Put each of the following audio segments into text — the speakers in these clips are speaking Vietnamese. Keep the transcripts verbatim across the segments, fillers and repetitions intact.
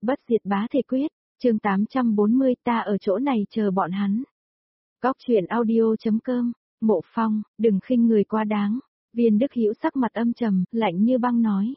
Bất diệt bá thể quyết, chương tám trăm bốn mươi ta ở chỗ này chờ bọn hắn. Góc truyện audio.com, Mộ Phong, đừng khinh người quá đáng. Viên Đức Hữu sắc mặt âm trầm, lạnh như băng nói.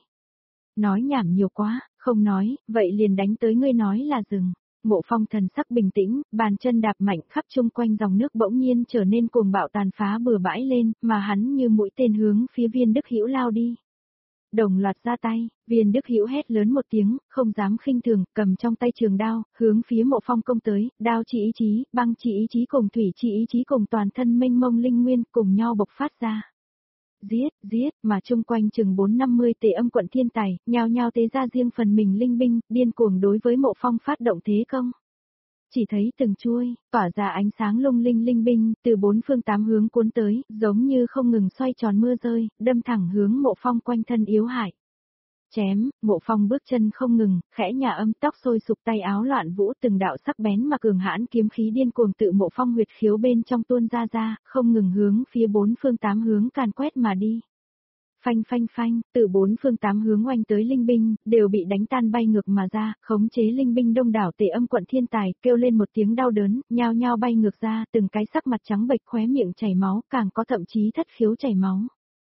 Nói nhảm nhiều quá, không nói, vậy liền đánh tới ngươi nói là dừng. Mộ Phong thần sắc bình tĩnh, bàn chân đạp mạnh khắp chung quanh dòng nước bỗng nhiên trở nên cuồng bạo tàn phá bừa bãi lên, mà hắn như mũi tên hướng phía Viên Đức Hữu lao đi. Đồng loạt ra tay, Viên Đức Hữu hét lớn một tiếng, không dám khinh thường, cầm trong tay trường đao, hướng phía Mộ Phong công tới, đao chỉ ý chí, băng chỉ ý chí cùng thủy chỉ ý chí cùng toàn thân mênh mông linh nguyên cùng nhau bộc phát ra. Giết, giết, mà chung quanh chừng bốn năm mươi tề âm quận thiên tài, nhao nhao tế ra riêng phần mình linh binh, điên cuồng đối với Mộ Phong phát động thế công. Chỉ thấy từng chuôi, tỏa ra ánh sáng lung linh linh binh, từ bốn phương tám hướng cuốn tới, giống như không ngừng xoay tròn mưa rơi, đâm thẳng hướng Mộ Phong quanh thân yếu hại. Chém, Mộ Phong bước chân không ngừng, khẽ nhà âm tóc sôi sục tay áo loạn vũ từng đạo sắc bén mà cường hãn kiếm khí điên cuồng tự Mộ Phong huyệt khiếu bên trong tuôn ra ra, không ngừng hướng phía bốn phương tám hướng càn quét mà đi. Phanh phanh phanh, từ bốn phương tám hướng oanh tới linh binh, đều bị đánh tan bay ngược mà ra, khống chế linh binh đông đảo tề âm quận thiên tài, kêu lên một tiếng đau đớn, nhao nhao bay ngược ra, từng cái sắc mặt trắng bệch khóe miệng chảy máu, càng có thậm chí thất khiếu chảy máu.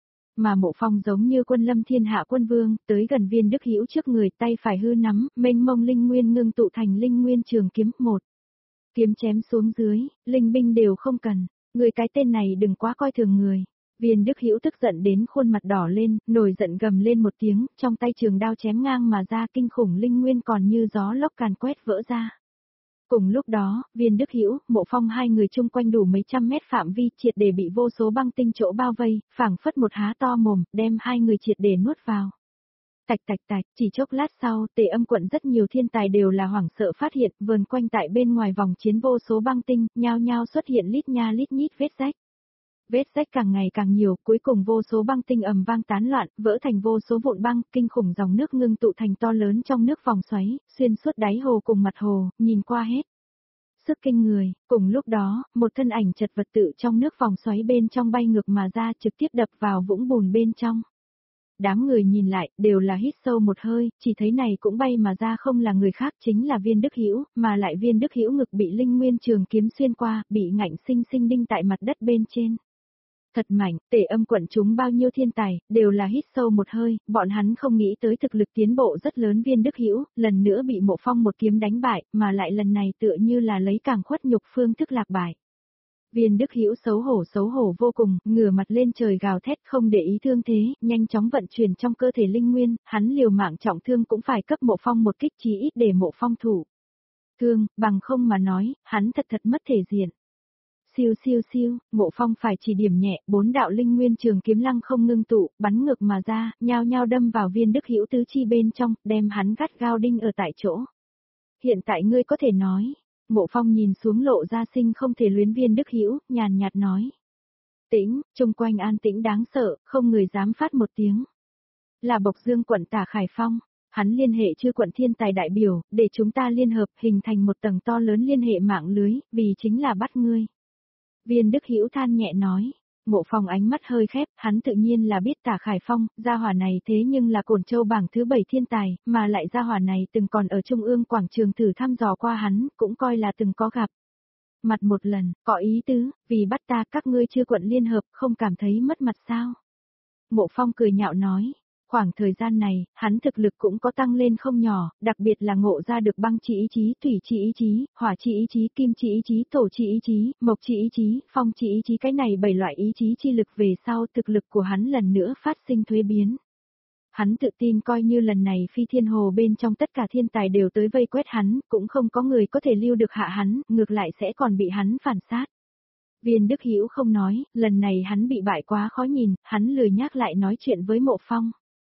Mà Mộ Phong giống như quân lâm thiên hạ quân vương, tới gần Viên Đức Hữu trước người, tay phải hư nắm, mênh mông linh nguyên ngưng tụ thành linh nguyên trường kiếm, một kiếm chém xuống dưới, linh binh đều không cần, người cái tên này đừng quá coi thường người. Viên Đức Hữu tức giận đến khuôn mặt đỏ lên, nổi giận gầm lên một tiếng, trong tay trường đao chém ngang mà ra, kinh khủng linh nguyên còn như gió lốc càn quét vỡ ra. Cùng lúc đó, Viên Đức Hữu, Mộ Phong hai người chung quanh đủ mấy trăm mét phạm vi triệt để bị vô số băng tinh chỗ bao vây, phảng phất một há to mồm, đem hai người triệt để nuốt vào. Tạch tạch tạch, chỉ chốc lát sau, tề âm quận rất nhiều thiên tài đều là hoảng sợ phát hiện, vờn quanh tại bên ngoài vòng chiến vô số băng tinh, nhao nhao xuất hiện lít nha lít nhít vết rách. Vết rách càng ngày càng nhiều, cuối cùng vô số băng tinh ầm vang tán loạn, vỡ thành vô số vụn băng, kinh khủng dòng nước ngưng tụ thành to lớn trong nước vòng xoáy, xuyên suốt đáy hồ cùng mặt hồ, nhìn qua hết sức kinh người. Cùng lúc đó, một thân ảnh chật vật tự trong nước vòng xoáy bên trong bay ngược mà ra, trực tiếp đập vào vũng bùn bên trong. Đám người nhìn lại, đều là hít sâu một hơi, chỉ thấy này cũng bay mà ra không là người khác, chính là Viên Đức Hữu, mà lại Viên Đức Hữu ngực bị linh nguyên trường kiếm xuyên qua, bị ngạnh sinh sinh đinh tại mặt đất bên trên. Thật mạnh, tề âm quận chúng bao nhiêu thiên tài, đều là hít sâu một hơi, bọn hắn không nghĩ tới thực lực tiến bộ rất lớn Viên Đức Hữu, lần nữa bị Mộ Phong một kiếm đánh bại, mà lại lần này tựa như là lấy càng khuất nhục phương thức lạc bại. Viên Đức Hữu xấu hổ xấu hổ vô cùng, ngửa mặt lên trời gào thét không để ý thương thế, nhanh chóng vận chuyển trong cơ thể linh nguyên, hắn liều mạng trọng thương cũng phải cấp Mộ Phong một kích chí ít để Mộ Phong thủ thương, bằng không mà nói, hắn thật thật mất thể diện. Siêu siêu siêu, Mộ Phong phải chỉ điểm nhẹ, bốn đạo linh nguyên trường kiếm lăng không ngưng tụ, bắn ngược mà ra, nhao nhao đâm vào Viên Đức Hữu tứ chi bên trong, đem hắn gắt gao đinh ở tại chỗ. Hiện tại ngươi có thể nói, Mộ Phong nhìn xuống lộ ra sinh không thể luyến Viên Đức Hữu, nhàn nhạt nói. Tĩnh, chung quanh an tĩnh đáng sợ, không người dám phát một tiếng. Là Bộc Dương quận Tả Khải Phong. Hắn liên hệ chư quận thiên tài đại biểu, để chúng ta liên hợp hình thành một tầng to lớn liên hệ mạng lưới, vì chính là bắt ngươi. Viên Đức Hữu than nhẹ nói. Mộ Phong ánh mắt hơi khép, hắn tự nhiên là biết Tả Khải Phong, gia hỏa này thế nhưng là Cổn Châu bảng thứ bảy thiên tài, mà lại gia hỏa này từng còn ở Trung ương quảng trường thử thăm dò qua hắn, cũng coi là từng có gặp mặt một lần, có ý tứ, vì bắt ta các ngươi chư quận liên hợp, không cảm thấy mất mặt sao? Mộ Phong cười nhạo nói. Khoảng thời gian này, hắn thực lực cũng có tăng lên không nhỏ, đặc biệt là ngộ ra được băng chỉ ý chí, thủy chỉ ý chí, hỏa chỉ ý chí, kim chỉ ý chí, thổ chỉ ý chí, mộc chỉ ý chí, phong chỉ ý chí, cái này bảy loại ý chí chi lực về sau thực lực của hắn lần nữa phát sinh thuế biến. Hắn tự tin coi như lần này phi thiên hồ bên trong tất cả thiên tài đều tới vây quét hắn, cũng không có người có thể lưu được hạ hắn, ngược lại sẽ còn bị hắn phản sát. Viên Đức Hữu không nói, lần này hắn bị bại quá khó nhìn, hắn lười nhắc lại nói chuyện với Mộ Phong.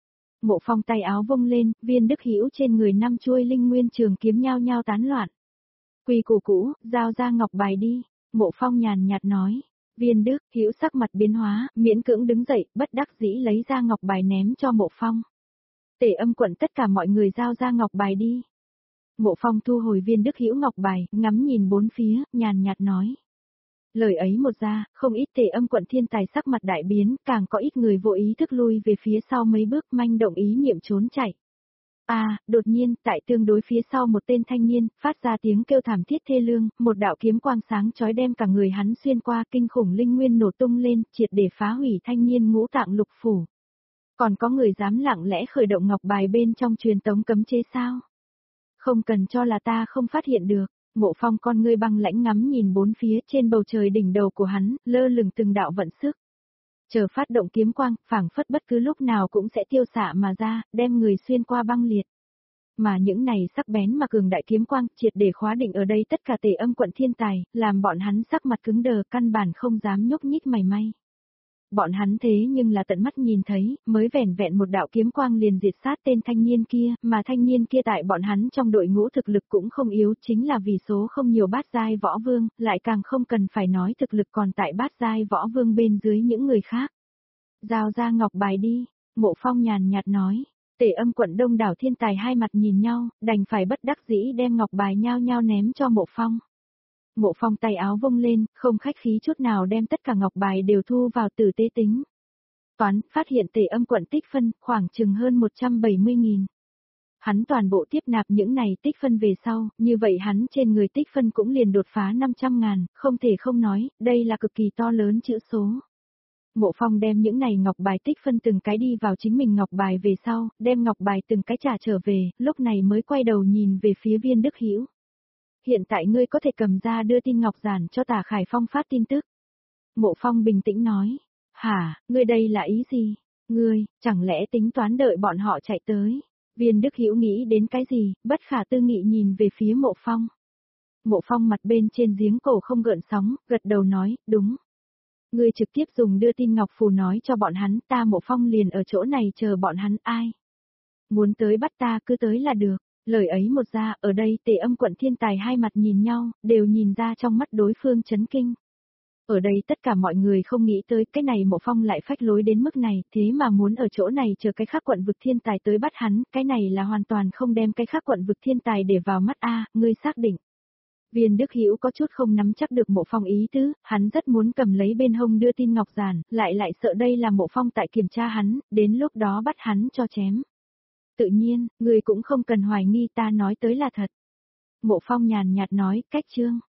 Mộ Phong tay áo vung lên, Viên Đức Hữu trên người năm chuôi linh nguyên trường kiếm nhao nhao tán loạn. Quy củ cũ, giao ra ngọc bài đi, Mộ Phong nhàn nhạt nói. Viên Đức Hữu sắc mặt biến hóa, miễn cưỡng đứng dậy, bất đắc dĩ lấy ra ngọc bài ném cho Mộ Phong. Tề âm quận tất cả mọi người giao ra ngọc bài đi. Mộ Phong thu hồi Viên Đức Hữu ngọc bài, ngắm nhìn bốn phía, nhàn nhạt nói. Lời ấy một ra, không ít tề âm quận thiên tài sắc mặt đại biến, càng có ít người vô ý thức lui về phía sau mấy bước manh động ý niệm trốn chạy. À, đột nhiên, tại tương đối phía sau một tên thanh niên, phát ra tiếng kêu thảm thiết thê lương, một đạo kiếm quang sáng chói đem cả người hắn xuyên qua, kinh khủng linh nguyên nổ tung lên, triệt để phá hủy thanh niên ngũ tạng lục phủ. Còn có người dám lặng lẽ khởi động ngọc bài bên trong truyền tống cấm chế sao? Không cần cho là ta không phát hiện được. Mộ Phong con ngươi băng lãnh ngắm nhìn bốn phía, trên bầu trời đỉnh đầu của hắn, lơ lửng từng đạo vận sức. Chờ phát động kiếm quang, phảng phất bất cứ lúc nào cũng sẽ tiêu xạ mà ra, đem người xuyên qua băng liệt. Mà những này sắc bén mà cường đại kiếm quang, triệt để khóa định ở đây tất cả Tề Âm quận thiên tài, làm bọn hắn sắc mặt cứng đờ, căn bản không dám nhúc nhích mảy may. Bọn hắn thế nhưng là tận mắt nhìn thấy, mới vẻn vẹn một đạo kiếm quang liền diệt sát tên thanh niên kia, mà thanh niên kia tại bọn hắn trong đội ngũ thực lực cũng không yếu, chính là vì số không nhiều bát giai võ vương, lại càng không cần phải nói thực lực còn tại bát giai võ vương bên dưới những người khác. Giao ra ngọc bài đi, Mộ Phong nhàn nhạt nói. Tề Âm quận đông đảo thiên tài hai mặt nhìn nhau, đành phải bất đắc dĩ đem ngọc bài nhao nhao ném cho Mộ Phong. Mộ Phong tay áo vung lên, không khách khí chút nào đem tất cả ngọc bài đều thu vào tử tế tính. Toán, phát hiện Tề Âm quận tích phân, khoảng chừng hơn một trăm bảy mươi nghìn. Hắn toàn bộ tiếp nạp những này tích phân về sau, như vậy hắn trên người tích phân cũng liền đột phá năm trăm ngàn, không thể không nói, đây là cực kỳ to lớn chữ số. Mộ Phong đem những này ngọc bài tích phân từng cái đi vào chính mình ngọc bài về sau, đem ngọc bài từng cái trả trở về, lúc này mới quay đầu nhìn về phía Viên Đức Hữu. Hiện tại ngươi có thể cầm ra đưa tin ngọc giản cho Tả Khải Phong phát tin tức. Mộ Phong bình tĩnh nói, hả, ngươi đây là ý gì? Ngươi, chẳng lẽ tính toán đợi bọn họ chạy tới? Viên Đức Hữu nghĩ đến cái gì, bất khả tư nghị nhìn về phía Mộ Phong. Mộ Phong mặt bên trên giếng cổ không gợn sóng, gật đầu nói, đúng. Ngươi trực tiếp dùng đưa tin ngọc phù nói cho bọn hắn, ta Mộ Phong liền ở chỗ này chờ bọn hắn, ai? Muốn tới bắt ta cứ tới là được. Lời ấy một ra, ở đây Tề Âm quận thiên tài hai mặt nhìn nhau, đều nhìn ra trong mắt đối phương chấn kinh. Ở đây tất cả mọi người không nghĩ tới cái này Mộ Phong lại phách lối đến mức này, thế mà muốn ở chỗ này chờ cái khác quận vực thiên tài tới bắt hắn, cái này là hoàn toàn không đem cái khác quận vực thiên tài để vào mắt a, ngươi xác định. Viên Đức Hữu có chút không nắm chắc được Mộ Phong ý tứ, hắn rất muốn cầm lấy bên hông đưa tin ngọc giản, lại lại sợ đây là Mộ Phong tại kiểm tra hắn, đến lúc đó bắt hắn cho chém. Tự nhiên, người cũng không cần hoài nghi ta nói tới là thật. Mộ Phong nhàn nhạt nói, cách chương.